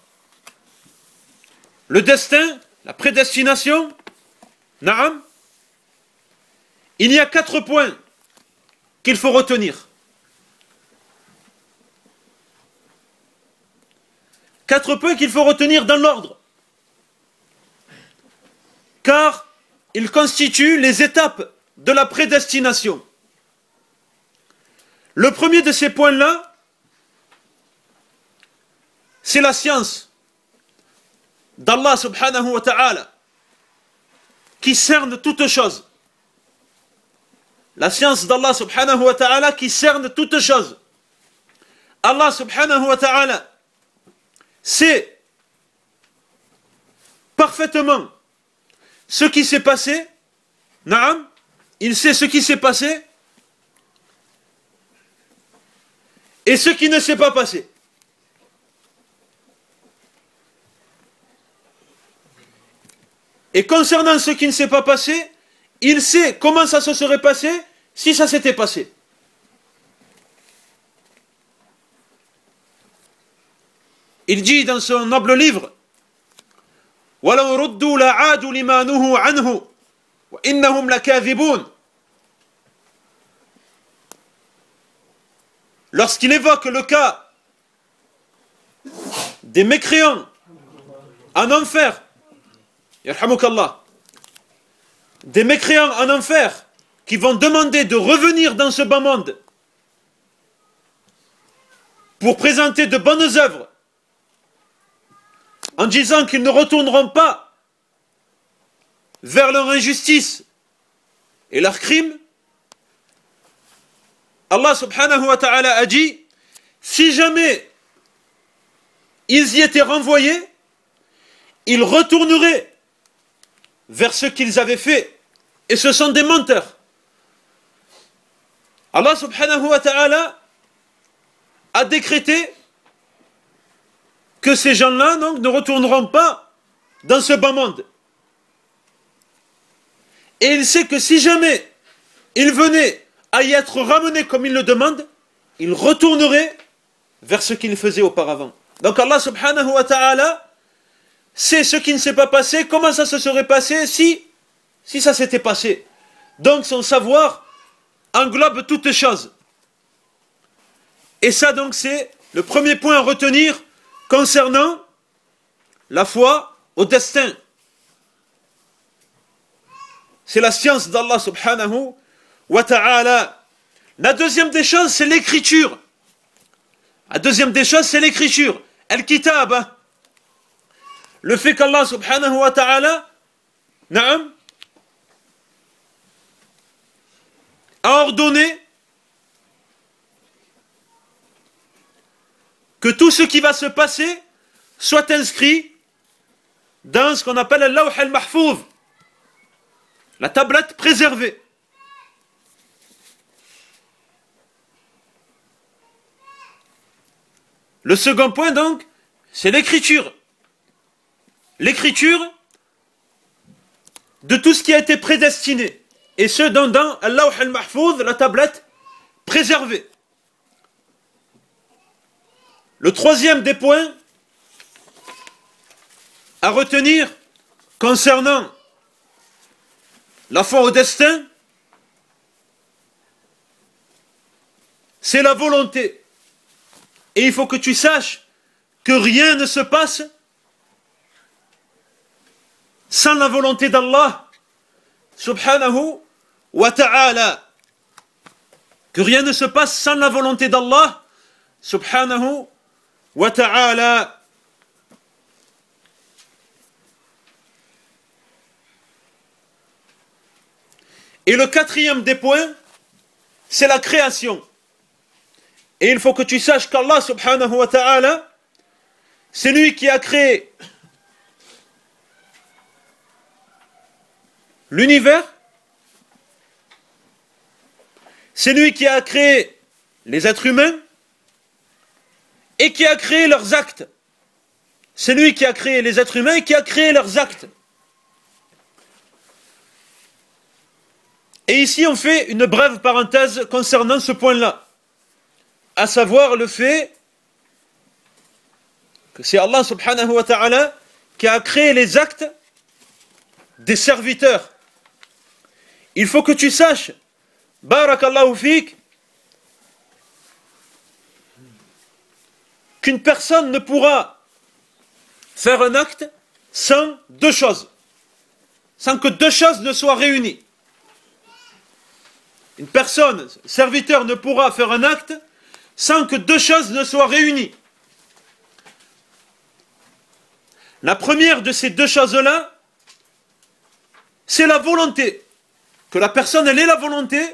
le destin, la prédestination, na'am, il y a 4 points qu'il faut retenir. 4 points qu'il faut retenir dans l'ordre. Car ils constituent les étapes de la prédestination. Le premier de ces points-là, c'est la science d'Allah subhanahu wa ta'ala qui cerne toutes choses. La science d'Allah subhanahu wa ta'ala qui cerne toutes choses. Allah subhanahu wa ta'ala sait parfaitement ce qui s'est passé. Naam, il sait ce qui s'est passé et ce qui ne s'est pas passé. Et concernant ce qui ne s'est pas passé, il sait comment ça se serait passé si ça s'était passé. Il dit dans son noble livre, وَلَوْ رُدُّوا لَعَادُوا لِمَا نُهُوا عَنْهُ وَإِنَّهُمْ لَكَاذِبُونَ. Lorsqu'il évoque le cas des mécréants en enfer, yarhamukallah, des mécréants en enfer qui vont demander de revenir dans ce bas monde pour présenter de bonnes œuvres en disant qu'ils ne retourneront pas vers leur injustice et leurs crimes, Allah subhanahu wa ta'ala a dit, si jamais ils y étaient renvoyés, ils retourneraient vers ce qu'ils avaient fait, et ce sont des menteurs. Allah subhanahu wa ta'ala a décrété que ces gens-là donc ne retourneront pas dans ce bas monde. Et il sait que si jamais ils venaient à y être ramené comme il le demande, il retournerait vers ce qu'il faisait auparavant. Donc Allah subhanahu wa ta'ala sait ce qui ne s'est pas passé, comment ça se serait passé si ça s'était passé. Donc son savoir englobe toutes choses. Et ça donc c'est le premier point à retenir concernant la foi au destin. C'est la science d'Allah subhanahu wa ta'ala. La deuxième des choses, c'est l'écriture. La deuxième des choses, c'est l'écriture. Al-Kitab. Le fait qu'Allah subhanahu wa ta'ala na'am, a ordonné que tout ce qui va se passer soit inscrit dans ce qu'on appelle al-Lawh al-Mahfouz, la tablette préservée. Le second point donc, c'est l'écriture. L'écriture de tout ce qui a été prédestiné. Et ce dans al-Lawh al-Mahfouz, la tablette préservée. Le troisième des points à retenir concernant la foi au destin, c'est la volonté. Et il faut que tu saches que rien ne se passe sans la volonté d'Allah subhanahu wa ta'ala. Que rien ne se passe sans la volonté d'Allah subhanahu wa ta'ala. Et le quatrième des points, c'est la création. Et il faut que tu saches qu'Allah subhanahu wa ta'ala, c'est lui qui a créé l'univers, c'est lui qui a créé les êtres humains et qui a créé leurs actes. C'est lui qui a créé les êtres humains et qui a créé leurs actes. Et ici, on fait une brève parenthèse concernant ce point-là, à savoir le fait que c'est Allah subhanahu wa ta'ala qui a créé les actes des serviteurs. Il faut que tu saches, barakallahu fik, qu'une personne ne pourra faire un acte sans deux choses, sans que deux choses ne soient réunies. Une personne, serviteur, ne pourra faire un acte sans que deux choses ne soient réunies. La première de ces deux choses-là, c'est la volonté. Que la personne, elle ait la volonté,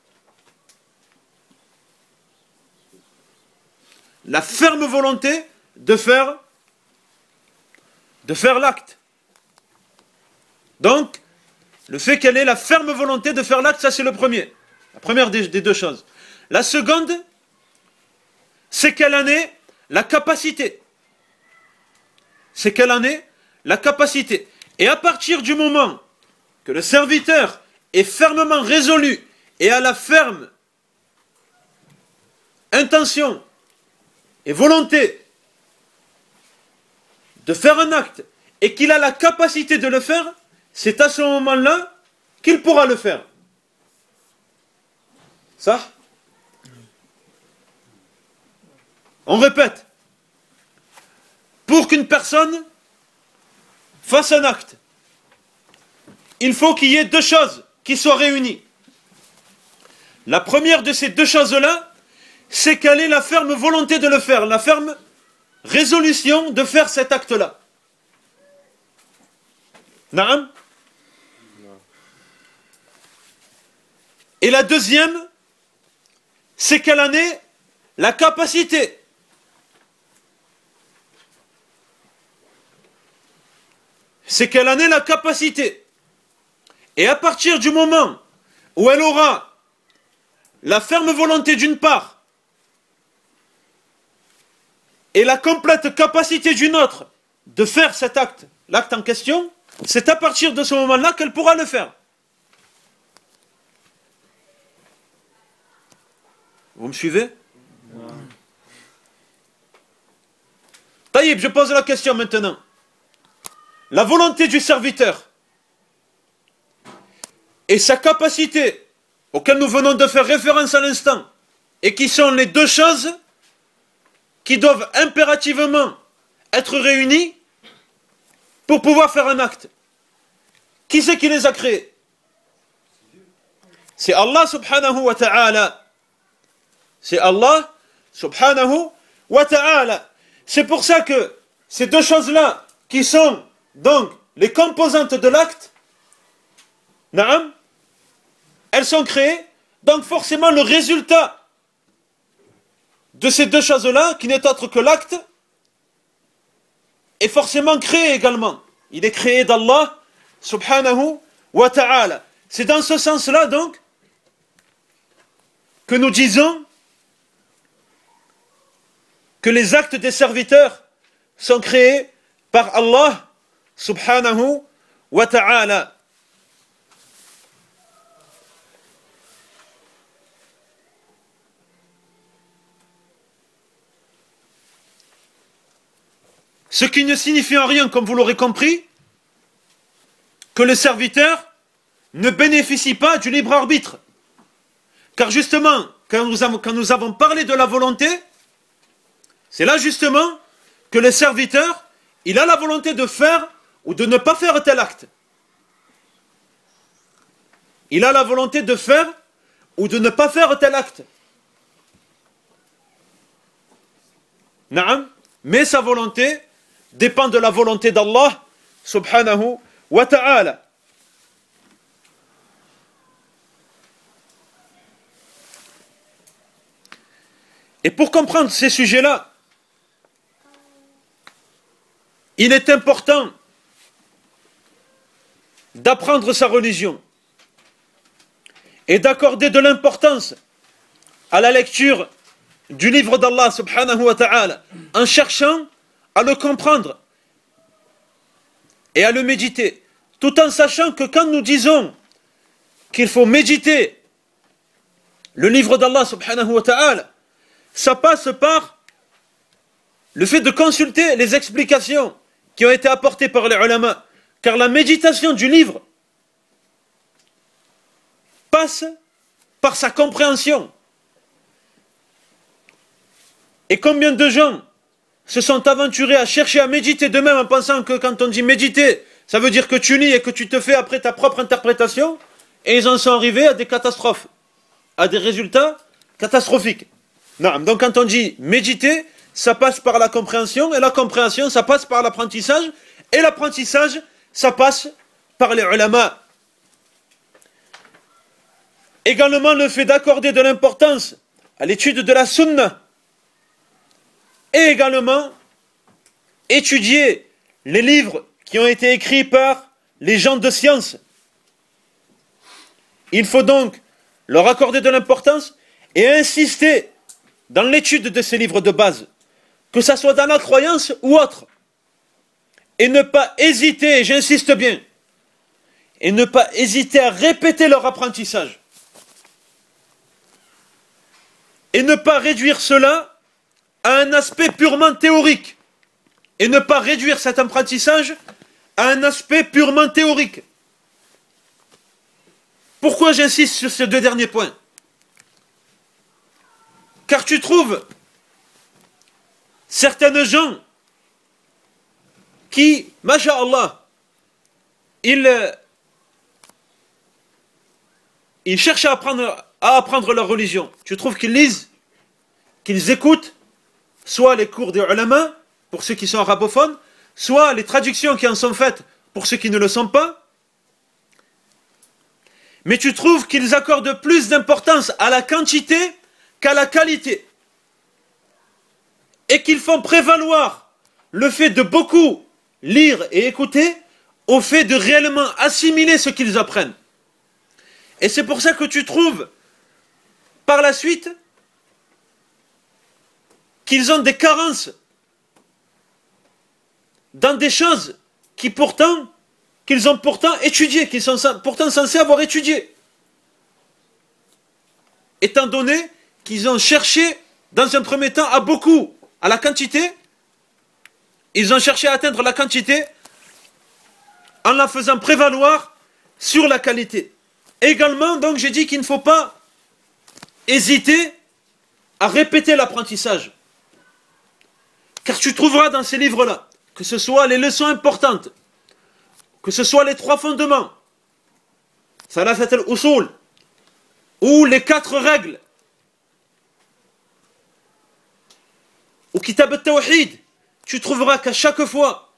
la ferme volonté de faire l'acte. Donc, le fait qu'elle ait la ferme volonté de faire l'acte, ça c'est le premier. La première des deux choses. La seconde, c'est qu'elle en ait la capacité. C'est qu'elle en ait la capacité. Et à partir du moment que le serviteur est fermement résolu et a la ferme intention et volonté de faire un acte et qu'il a la capacité de le faire, c'est à ce moment-là qu'il pourra le faire. Ça ? On répète. Pour qu'une personne fasse un acte, il faut qu'il y ait deux choses qui soient réunies. La première de ces deux choses-là, c'est qu'elle ait la ferme volonté de le faire, la ferme résolution de faire cet acte-là. Naam ? Et la deuxième, c'est qu'elle en ait la capacité. C'est qu'elle en ait la capacité. Et à partir du moment où elle aura la ferme volonté d'une part et la complète capacité d'une autre de faire cet acte, l'acte en question, c'est à partir de ce moment-là qu'elle pourra le faire. Vous me suivez? Taïb, je pose la question maintenant. La volonté du serviteur et sa capacité, auxquelles nous venons de faire référence à l'instant, et qui sont les deux choses qui doivent impérativement être réunies pour pouvoir faire un acte. Qui c'est qui les a créés? C'est Allah subhanahu wa ta'ala. C'est Allah subhanahu wa ta'ala. C'est pour ça que ces deux choses-là, qui sont donc les composantes de l'acte, naam, elles sont créées, donc forcément le résultat de ces deux choses-là, qui n'est autre que l'acte, est forcément créé également. Il est créé d'Allah subhanahu wa ta'ala. C'est dans ce sens-là donc que nous disons que les actes des serviteurs sont créés par Allah subhanahu wa ta'ala. Ce qui ne signifie en rien, comme vous l'aurez compris, que le serviteur ne bénéficie pas du libre arbitre. Car justement, quand nous avons parlé de la volonté, c'est là justement que le serviteur, il a la volonté de faire ou de ne pas faire tel acte. Il a la volonté de faire ou de ne pas faire tel acte. Naam, mais sa volonté dépend de la volonté d'Allah subhanahu wa ta'ala. Et pour comprendre ces sujets-là, il est important d'apprendre sa religion et d'accorder de l'importance à la lecture du livre d'Allah subhanahu wa ta'ala en cherchant à le comprendre et à le méditer, tout en sachant que quand nous disons qu'il faut méditer le livre d'Allah subhanahu wa ta'ala, ça passe par le fait de consulter les explications qui ont été apportées par les ulama, car la méditation du livre passe par sa compréhension. Et combien de gens se sont aventurés à chercher à méditer d'eux-mêmes en pensant que quand on dit méditer, ça veut dire que tu lis et que tu te fais après ta propre interprétation, et ils en sont arrivés à des catastrophes, à des résultats catastrophiques. Non, donc quand on dit méditer, ça passe par la compréhension, et la compréhension, ça passe par l'apprentissage, et l'apprentissage, ça passe par les ulama. Également le fait d'accorder de l'importance à l'étude de la sunna, et également étudier les livres qui ont été écrits par les gens de science. Il faut donc leur accorder de l'importance et insister dans l'étude de ces livres de base, que ça soit dans la croyance ou autre, et ne pas hésiter, et j'insiste bien, et ne pas hésiter à répéter leur apprentissage, et ne pas réduire cela à un aspect purement théorique, et ne pas réduire cet apprentissage à un aspect purement théorique. Pourquoi j'insiste sur ces deux derniers points? Car tu trouves certaines gens qui, masha'Allah, ils cherchent à apprendre leur religion. Tu trouves qu'ils lisent, qu'ils écoutent, soit les cours des ulama, pour ceux qui sont arabophones, soit les traductions qui en sont faites pour ceux qui ne le sont pas. Mais tu trouves qu'ils accordent plus d'importance à la quantité qu'à la qualité. Et qu'ils font prévaloir le fait de beaucoup lire et écouter au fait de réellement assimiler ce qu'ils apprennent. Et c'est pour ça que tu trouves par la suite qu'ils ont des carences dans des choses qu'ils ont pourtant étudiées, qu'ils sont pourtant censés avoir étudiées. Étant donné qu'ils ont cherché, dans un premier temps, à beaucoup, à la quantité. Ils ont cherché à atteindre la quantité en la faisant prévaloir sur la qualité. Également, donc, j'ai dit qu'il ne faut pas hésiter à répéter l'apprentissage. Car tu trouveras dans ces livres-là, que ce soit les leçons importantes, que ce soit les 3 fondements, Thalathat al-Usul, ou les 4 règles, ou Kitab al-Tawhid, tu trouveras qu'à chaque fois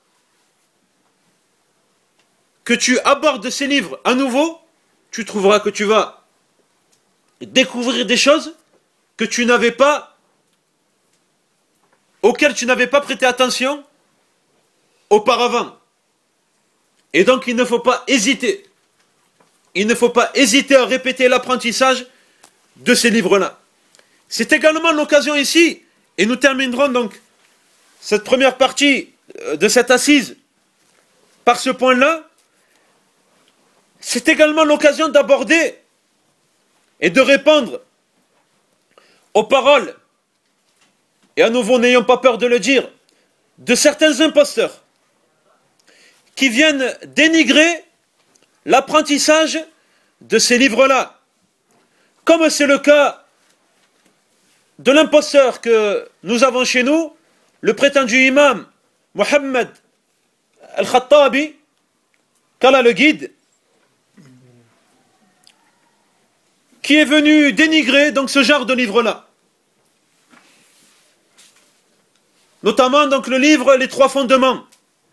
que tu abordes ces livres à nouveau, tu trouveras que tu vas découvrir des choses que tu n'avais pas, auxquelles tu n'avais pas prêté attention auparavant. Et donc il ne faut pas hésiter. Il ne faut pas hésiter à répéter l'apprentissage de ces livres-là. C'est également l'occasion ici, et nous terminerons donc cette première partie de cette assise par ce point-là. C'est également l'occasion d'aborder et de répondre aux paroles, et à nouveau n'ayons pas peur de le dire, de certains imposteurs qui viennent dénigrer l'apprentissage de ces livres-là, comme c'est le cas de l'imposteur que nous avons chez nous, le prétendu imam Mohammed Al-Khattabi, qu'Allah le guide, qui est venu dénigrer donc ce genre de livre-là. Notamment donc le livre Les 3 fondements.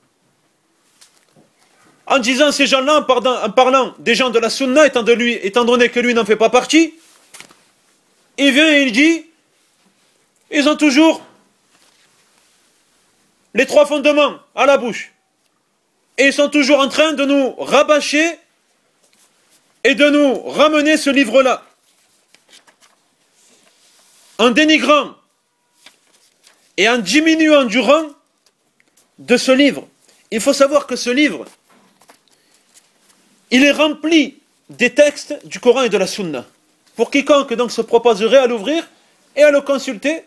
En disant ces gens-là, en parlant des gens de la Sunna, étant donné que lui n'en fait pas partie, il vient et il dit, ils ont toujours les 3 fondements à la bouche. Et ils sont toujours en train de nous rabâcher et de nous ramener ce livre-là. En dénigrant et en diminuant du rang de ce livre. Il faut savoir que ce livre, il est rempli des textes du Coran et de la Sunna. Pour quiconque donc se proposerait à l'ouvrir et à le consulter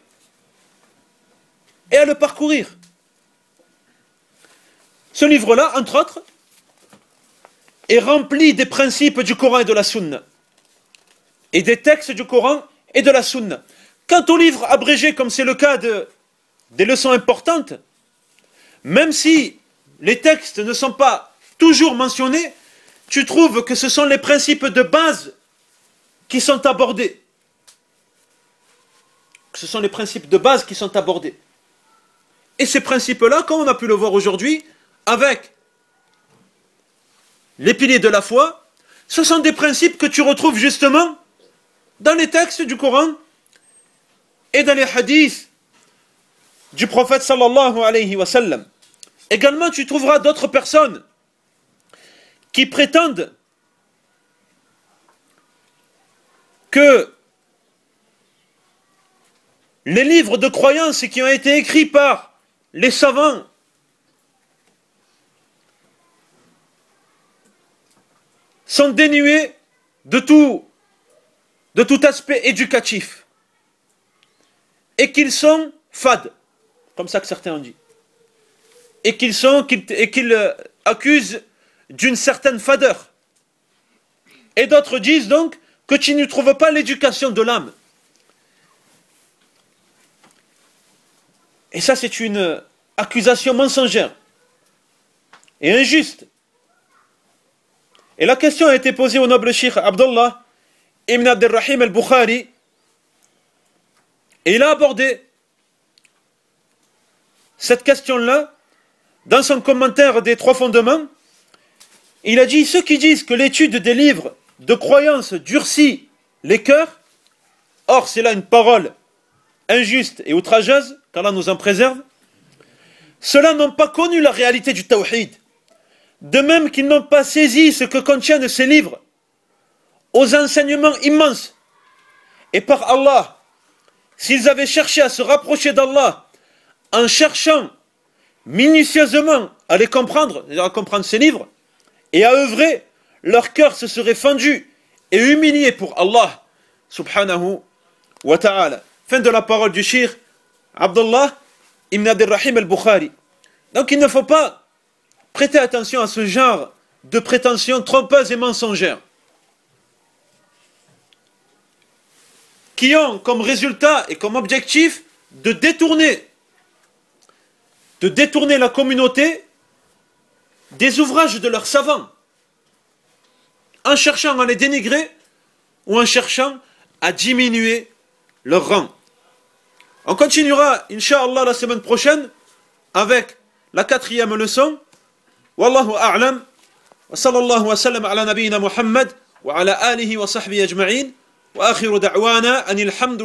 et à le parcourir. Ce livre-là, entre autres, est rempli des principes du Coran et de la Sunna. Et des textes du Coran et de la Sunna. Quant au livre abrégé, comme c'est le cas des leçons importantes, même si les textes ne sont pas toujours mentionnés, tu trouves que ce sont les principes de base qui sont abordés. Ce sont les principes de base qui sont abordés. Et ces principes-là, comme on a pu le voir aujourd'hui, avec les piliers de la foi, ce sont des principes que tu retrouves justement dans les textes du Coran et dans les hadiths du prophète sallallahu alayhi wa sallam. Également, tu trouveras d'autres personnes qui prétendent que les livres de croyance qui ont été écrits par les savants sont dénués de tout aspect éducatif et qu'ils sont fades, comme ça que certains ont dit, et qu'ils accusent d'une certaine fadeur. Et d'autres disent donc que tu ne trouves pas l'éducation de l'âme. Et ça, c'est une accusation mensongère et injuste. Et la question a été posée au noble cheikh Abdullah ibn Abdelrahim al-Bukhari, et il a abordé cette question-là dans son commentaire des 3 fondements. Il a dit, ceux qui disent que l'étude des livres de croyance durcit les cœurs, or c'est là une parole injuste et outrageuse, qu'Allah nous en préserve, ceux-là n'ont pas connu la réalité du tawhid, de même qu'ils n'ont pas saisi ce que contiennent ces livres, aux enseignements immenses. Et par Allah, s'ils avaient cherché à se rapprocher d'Allah en cherchant minutieusement à les comprendre, c'est-à-dire à comprendre ces livres, et à œuvrer, leur cœur se serait fendu et humilié pour Allah subhanahu wa ta'ala. Fin de la parole du Cheikh Abdullah ibn Abdirrahim al-Bukhari. Donc il ne faut pas prêter attention à ce genre de prétentions trompeuses et mensongères qui ont comme résultat et comme objectif de détourner la communauté des ouvrages de leurs savants en cherchant à les dénigrer ou en cherchant à diminuer leur rang. On continuera, Inch'Allah, la semaine prochaine avec la 4e leçon. Wallahu a'lam. Wa sallallahu wa sallam ala nabiyyina Muhammad wa ala alihi wa sahbihi ajma'in. Wa akhiru da'wana anil hamdu